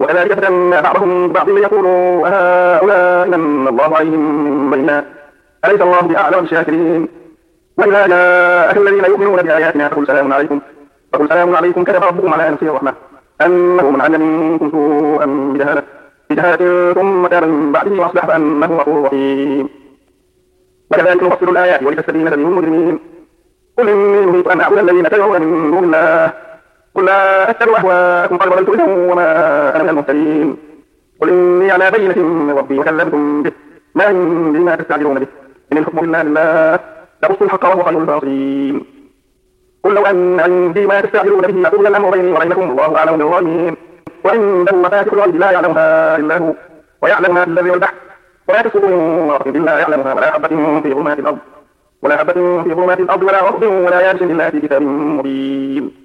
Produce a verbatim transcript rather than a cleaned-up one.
وكذلك فتنا بعضهم ببعض ليقولوا هؤلاء من الله عليهم بينا أليس الله بأعلم بالشاكرين. وإذا جاءك الذين يؤمنون بآياتنا فقل سلام عليكم فقل سلام عليكم كتب ربكم على نفسه الرحمة أنه من عمل منكم سوءا بجهالة بجهالة ثم تاب من بعده وأصلح فأنه غفور رحيم. وكذلك نفصل الآيات ولتستبين سبيل المجرمين. قل إني نهيت أن أعبد الذين تدعون من دون الله قل لا أتبع أهواءكم قد ضللت إذا وما أنا من المهتدين. قل إني على بينة من ربي وكذبتم به ما عندي ما تستعجلون به إن الحكم إلا لله يقص الحق وهو خير الفاصلين. قل لو أن عندي ما تستعجلون به لقضي الأمر بيني وبينكم والله أعلم بالظالمين. وعنده مفاتح الغيب لا يعلمها إلا هو ويعلم ما في البر والبحر ولا تسقط من ورقة إلا يعلمها ولا حبة في ظلمات الأرض ولا حبة في ظلمات الأرض ولا رطب ولا يابس إلا في كتاب مبين.